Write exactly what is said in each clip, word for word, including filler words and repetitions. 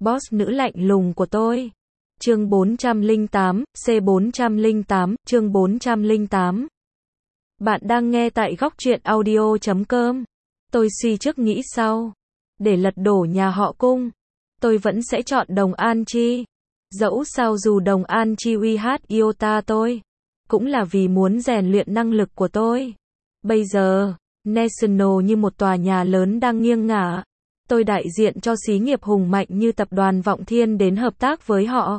Boss nữ lạnh lùng của tôi. Chương bốn trăm lẻ tám, C bốn trăm lẻ tám, chương bốn trăm lẻ tám. Bạn đang nghe tại góc truyện audio chấm com. Tôi suy trước nghĩ sau. Để lật đổ nhà họ Cung, tôi vẫn sẽ chọn Đồng An Chi. Dẫu sao dù Đồng An Chi uy hát Iota tôi, cũng là vì muốn rèn luyện năng lực của tôi. Bây giờ, National như một tòa nhà lớn đang nghiêng ngả. Tôi đại diện cho xí nghiệp hùng mạnh như tập đoàn Vọng Thiên đến hợp tác với họ.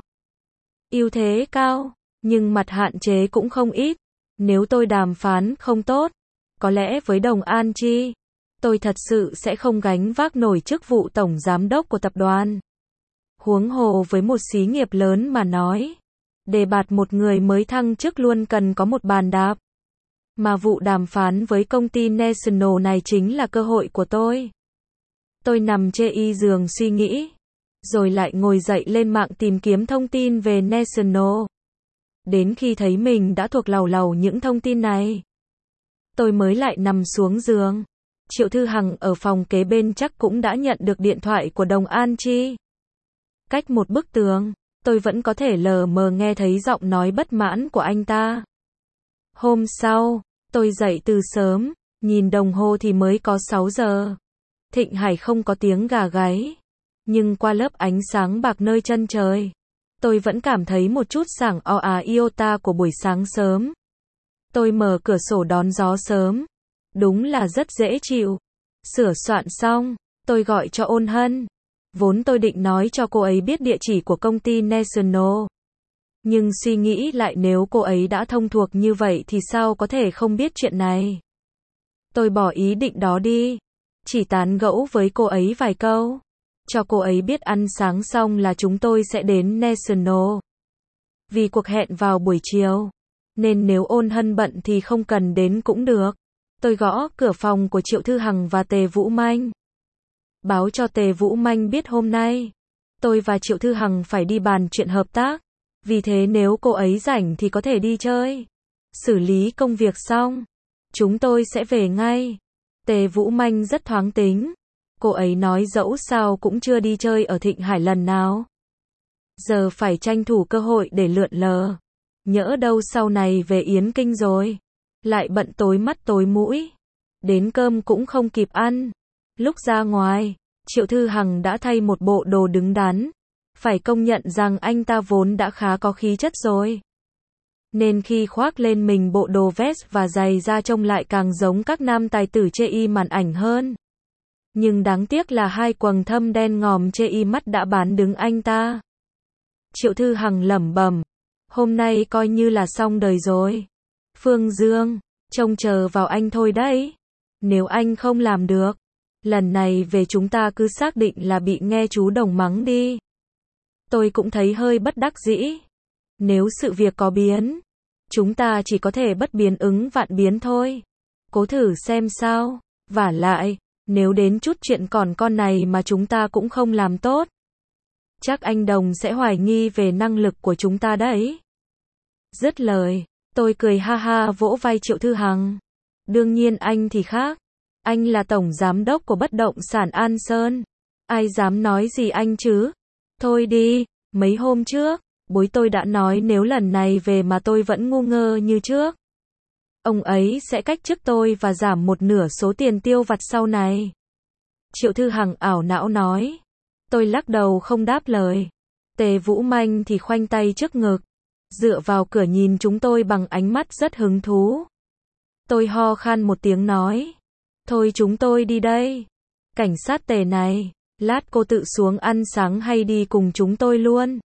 Ưu thế cao, nhưng mặt hạn chế cũng không ít. Nếu tôi đàm phán không tốt, có lẽ với Đồng An Chi, tôi thật sự sẽ không gánh vác nổi chức vụ tổng giám đốc của tập đoàn. Huống hồ với một xí nghiệp lớn mà nói, đề bạt một người mới thăng chức luôn cần có một bàn đạp. Mà vụ đàm phán với công ty National này chính là cơ hội của tôi. Tôi nằm chê y giường suy nghĩ, rồi lại ngồi dậy lên mạng tìm kiếm thông tin về National. Đến khi thấy mình đã thuộc lầu lầu những thông tin này, tôi mới lại nằm xuống giường. Triệu Thư Hằng ở phòng kế bên chắc cũng đã nhận được điện thoại của Đồng An Chi. Cách một bức tường, tôi vẫn có thể lờ mờ nghe thấy giọng nói bất mãn của anh ta. Hôm sau, tôi dậy từ sớm, nhìn đồng hồ thì mới có sáu giờ. Thịnh Hải không có tiếng gà gáy, nhưng qua lớp ánh sáng bạc nơi chân trời, tôi vẫn cảm thấy một chút sảng o à iota của buổi sáng sớm. Tôi mở cửa sổ đón gió sớm, đúng là rất dễ chịu. Sửa soạn xong, tôi gọi cho Ôn Hân. Vốn tôi định nói cho cô ấy biết địa chỉ của công ty National. Nhưng suy nghĩ lại nếu cô ấy đã thông thuộc như vậy thì sao có thể không biết chuyện này. Tôi bỏ ý định đó đi. Chỉ tán gẫu với cô ấy vài câu. Cho cô ấy biết ăn sáng xong là chúng tôi sẽ đến National. Vì cuộc hẹn vào buổi chiều, nên nếu Ôn Hân bận thì không cần đến cũng được. Tôi gõ cửa phòng của Triệu Thư Hằng và Tề Vũ Manh. Báo cho Tề Vũ Manh biết hôm nay, tôi và Triệu Thư Hằng phải đi bàn chuyện hợp tác. Vì thế nếu cô ấy rảnh thì có thể đi chơi. Xử lý công việc xong, chúng tôi sẽ về ngay. Tề Vũ Manh rất thoáng tính. Cô ấy nói dẫu sao cũng chưa đi chơi ở Thịnh Hải lần nào. Giờ phải tranh thủ cơ hội để lượn lờ. Nhỡ đâu sau này về Yến Kinh rồi, lại bận tối mắt tối mũi. Đến cơm cũng không kịp ăn. Lúc ra ngoài, Triệu Thư Hằng đã thay một bộ đồ đứng đắn. Phải công nhận rằng anh ta vốn đã khá có khí chất rồi. Nên khi khoác lên mình bộ đồ vest và giày da trông lại càng giống các nam tài tử chê y màn ảnh hơn. Nhưng đáng tiếc là hai quầng thâm đen ngòm chê y mắt đã bán đứng anh ta. Triệu Thư Hằng lẩm bẩm, hôm nay coi như là xong đời rồi. Phương Dương, trông chờ vào anh thôi đấy. Nếu anh không làm được, lần này về chúng ta cứ xác định là bị nghe chú Đồng mắng đi. Tôi cũng thấy hơi bất đắc dĩ. Nếu sự việc có biến, chúng ta chỉ có thể bất biến ứng vạn biến thôi. Cố thử xem sao. Vả lại, nếu đến chút chuyện còn con này mà chúng ta cũng không làm tốt, chắc anh Đồng sẽ hoài nghi về năng lực của chúng ta đấy. Dứt lời, tôi cười ha ha vỗ vai Triệu Thư Hằng. Đương nhiên anh thì khác. Anh là tổng giám đốc của bất động sản An Sơn. Ai dám nói gì anh chứ? Thôi đi, mấy hôm trước, bối tôi đã nói nếu lần này về mà tôi vẫn ngu ngơ như trước, ông ấy sẽ cách chức tôi và giảm một nửa số tiền tiêu vặt sau này. Triệu Thư Hằng ảo não nói. Tôi lắc đầu không đáp lời. Tề Vũ Manh thì khoanh tay trước ngực, dựa vào cửa nhìn chúng tôi bằng ánh mắt rất hứng thú. Tôi ho khan một tiếng nói. Thôi chúng tôi đi đây. Cảnh sát Tề này, lát cô tự xuống ăn sáng hay đi cùng chúng tôi luôn?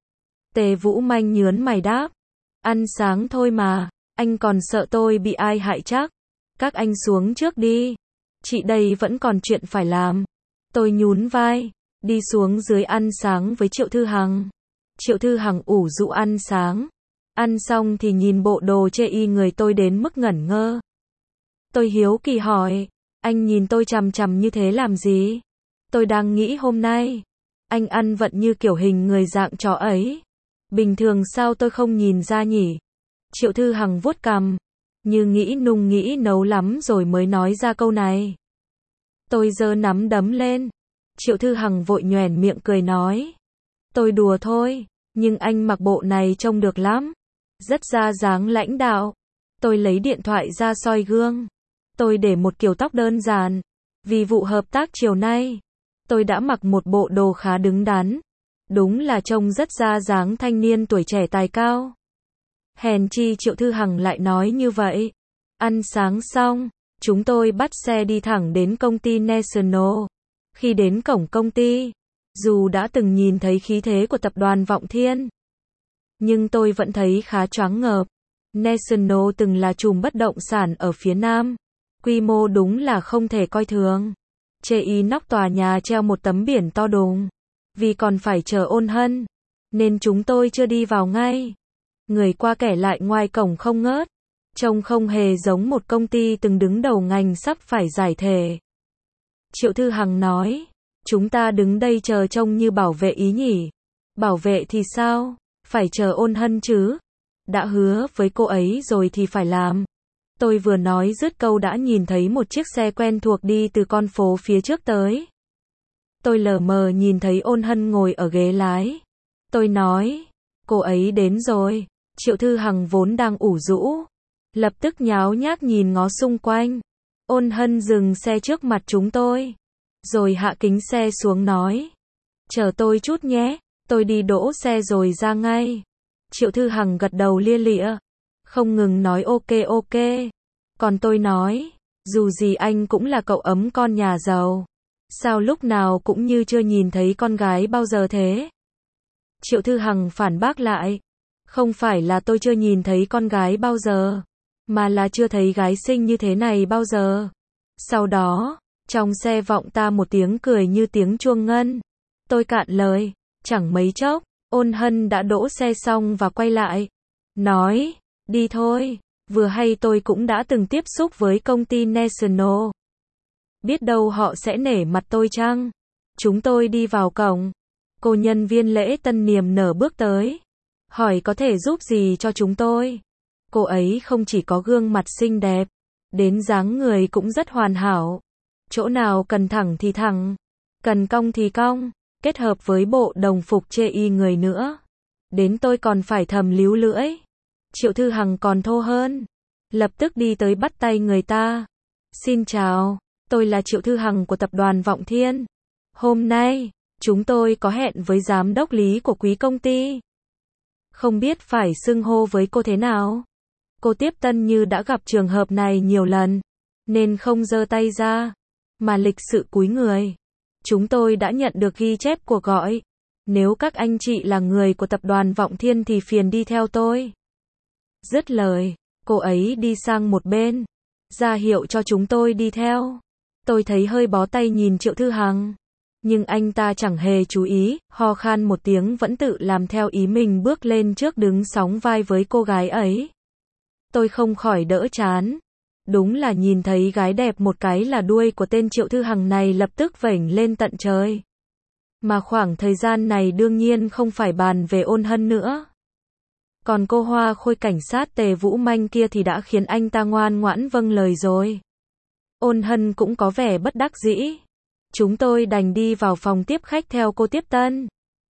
Tề Vũ Manh nhớn mày đáp. Ăn sáng thôi mà, anh còn sợ tôi bị ai hại chắc. Các anh xuống trước đi. Chị đây vẫn còn chuyện phải làm. Tôi nhún vai, đi xuống dưới ăn sáng với Triệu Thư Hằng. Triệu Thư Hằng ủ rũ ăn sáng. Ăn xong thì nhìn bộ đồ chê y người tôi đến mức ngẩn ngơ. Tôi hiếu kỳ hỏi, anh nhìn tôi chằm chằm như thế làm gì? Tôi đang nghĩ hôm nay, anh ăn vận như kiểu hình người dạng chó ấy. Bình thường sao tôi không nhìn ra nhỉ? Triệu Thư Hằng vuốt cằm, như nghĩ nung nghĩ nấu lắm rồi mới nói ra câu này. Tôi giơ nắm đấm lên. Triệu Thư Hằng vội nhoẻn miệng cười nói. Tôi đùa thôi, nhưng anh mặc bộ này trông được lắm. Rất ra dáng lãnh đạo. Tôi lấy điện thoại ra soi gương. Tôi để một kiểu tóc đơn giản. Vì vụ hợp tác chiều nay, tôi đã mặc một bộ đồ khá đứng đắn. Đúng là trông rất ra dáng thanh niên tuổi trẻ tài cao. Hèn chi Triệu Thư Hằng lại nói như vậy. Ăn sáng xong, chúng tôi bắt xe đi thẳng đến công ty National. Khi đến cổng công ty, dù đã từng nhìn thấy khí thế của tập đoàn Vọng Thiên, nhưng tôi vẫn thấy khá choáng ngợp. National từng là trùm bất động sản ở phía Nam. Quy mô đúng là không thể coi thường. Chê y nóc tòa nhà treo một tấm biển to đùng. Vì còn phải chờ Ôn Hân, nên chúng tôi chưa đi vào ngay. Người qua kẻ lại ngoài cổng không ngớt. Trông không hề giống một công ty từng đứng đầu ngành sắp phải giải thể. Triệu Thư Hằng nói, chúng ta đứng đây chờ trông như bảo vệ ý nhỉ. Bảo vệ thì sao? Phải chờ Ôn Hân chứ. Đã hứa với cô ấy rồi thì phải làm. Tôi vừa nói dứt câu đã nhìn thấy một chiếc xe quen thuộc đi từ con phố phía trước tới. Tôi lờ mờ nhìn thấy Ôn Hân ngồi ở ghế lái. Tôi nói, cô ấy đến rồi. Triệu Thư Hằng vốn đang ủ rũ, lập tức nháo nhác nhìn ngó xung quanh. Ôn Hân dừng xe trước mặt chúng tôi, rồi hạ kính xe xuống nói, chờ tôi chút nhé, tôi đi đỗ xe rồi ra ngay. Triệu Thư Hằng gật đầu lia lịa, không ngừng nói ok ok. Còn tôi nói, dù gì anh cũng là cậu ấm con nhà giàu. Sao lúc nào cũng như chưa nhìn thấy con gái bao giờ thế? Triệu Thư Hằng phản bác lại, không phải là tôi chưa nhìn thấy con gái bao giờ, mà là chưa thấy gái xinh như thế này bao giờ. Sau đó, trong xe vọng ta một tiếng cười như tiếng chuông ngân. Tôi cạn lời, chẳng mấy chốc, Ôn Hân đã đỗ xe xong và quay lại, nói, đi thôi, vừa hay tôi cũng đã từng tiếp xúc với công ty National. Biết đâu họ sẽ nể mặt tôi chăng? Chúng tôi đi vào cổng. Cô nhân viên lễ tân niềm nở bước tới, hỏi có thể giúp gì cho chúng tôi. Cô ấy không chỉ có gương mặt xinh đẹp, đến dáng người cũng rất hoàn hảo. Chỗ nào cần thẳng thì thẳng, cần cong thì cong, kết hợp với bộ đồng phục chê y người nữa. Đến tôi còn phải thầm líu lưỡi. Triệu Thư Hằng còn thô hơn, lập tức đi tới bắt tay người ta. Xin chào, tôi là Triệu Thư Hằng của tập đoàn Vọng Thiên. Hôm nay, chúng tôi có hẹn với giám đốc lý của quý công ty. Không biết phải xưng hô với cô thế nào? Cô tiếp tân như đã gặp trường hợp này nhiều lần, nên không giơ tay ra, mà lịch sự cúi người. Chúng tôi đã nhận được ghi chép cuộc gọi. Nếu các anh chị là người của tập đoàn Vọng Thiên thì phiền đi theo tôi. Dứt lời, cô ấy đi sang một bên, ra hiệu cho chúng tôi đi theo. Tôi thấy hơi bó tay nhìn Triệu Thư Hằng, nhưng anh ta chẳng hề chú ý, ho khan một tiếng vẫn tự làm theo ý mình bước lên trước đứng sóng vai với cô gái ấy. Tôi không khỏi đỡ chán. Đúng là nhìn thấy gái đẹp một cái là đuôi của tên Triệu Thư Hằng này lập tức vểnh lên tận trời. Mà khoảng thời gian này đương nhiên không phải bàn về Ôn Hân nữa. Còn cô hoa khôi cảnh sát Tề Vũ Manh kia thì đã khiến anh ta ngoan ngoãn vâng lời rồi. Ôn Hân cũng có vẻ bất đắc dĩ. Chúng tôi đành đi vào phòng tiếp khách theo cô tiếp tân.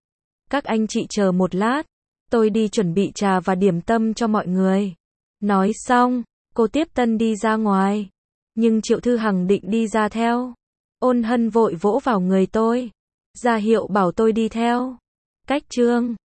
Các anh chị chờ một lát, tôi đi chuẩn bị trà và điểm tâm cho mọi người. Nói xong, cô tiếp tân đi ra ngoài. Nhưng Triệu Thư Hằng định đi ra theo. Ôn Hân vội vỗ vào người tôi, ra hiệu bảo tôi đi theo. Cách trương.